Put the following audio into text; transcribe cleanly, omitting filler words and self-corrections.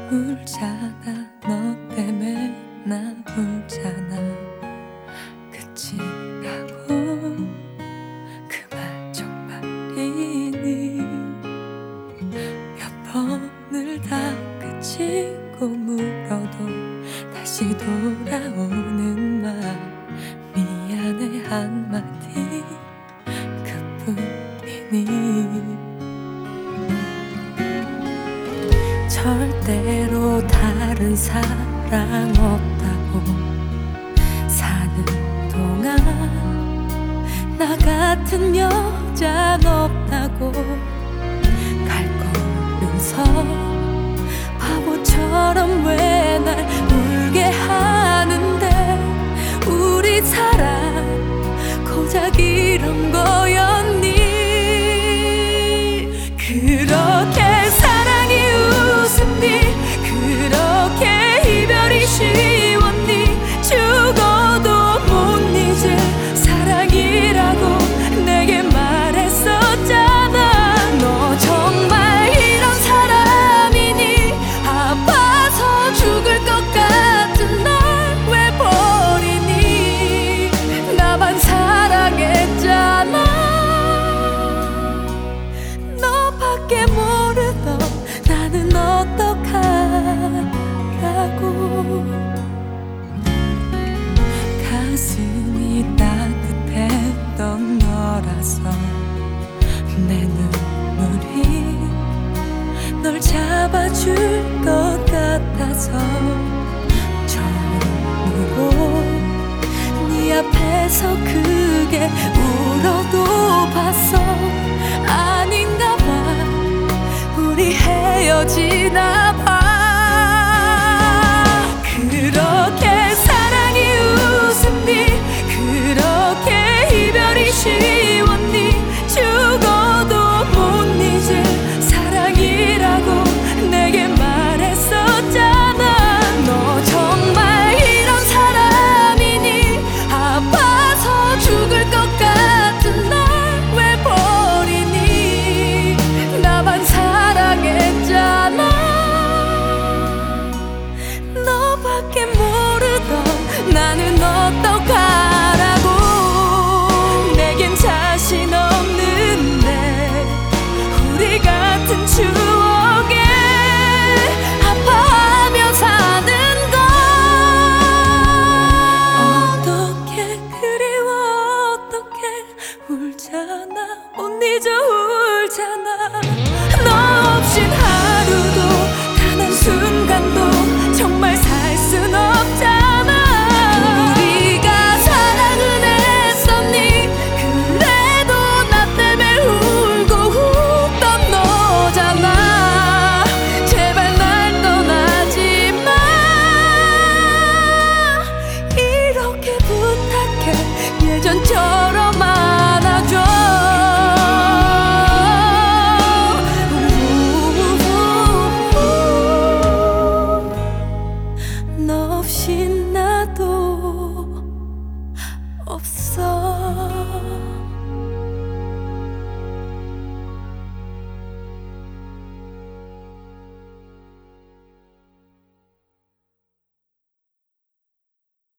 울잖아 너 때문에 나 울잖아 끝이라고 그 말 정말이니 몇 번을 다 끝이고 물어도 다시 돌아오는 말 미안해 한마디 그뿐이니 절대로 다른 사랑 없다고 사는 동안 나 같은 여잔 없다고 갈 거면서 바보처럼 왜 날 울게 하는데 우리 사랑 고작 이런 거였니 그렇게 사랑이 웃음니 그렇게 이별이 쉬웠니 죽어도 못 잊을 사랑이라고 내게 말했었잖아 너 정말 이런 사람이니 아파서 죽을 것 같은 날 왜 버리니 나만 사랑했잖아 너밖에 모르던 나는 어떡하라고 가슴이 따뜻했던 너라서 내 눈물이 널 잡아줄 것 같아서 처음으로 네 앞에서 크게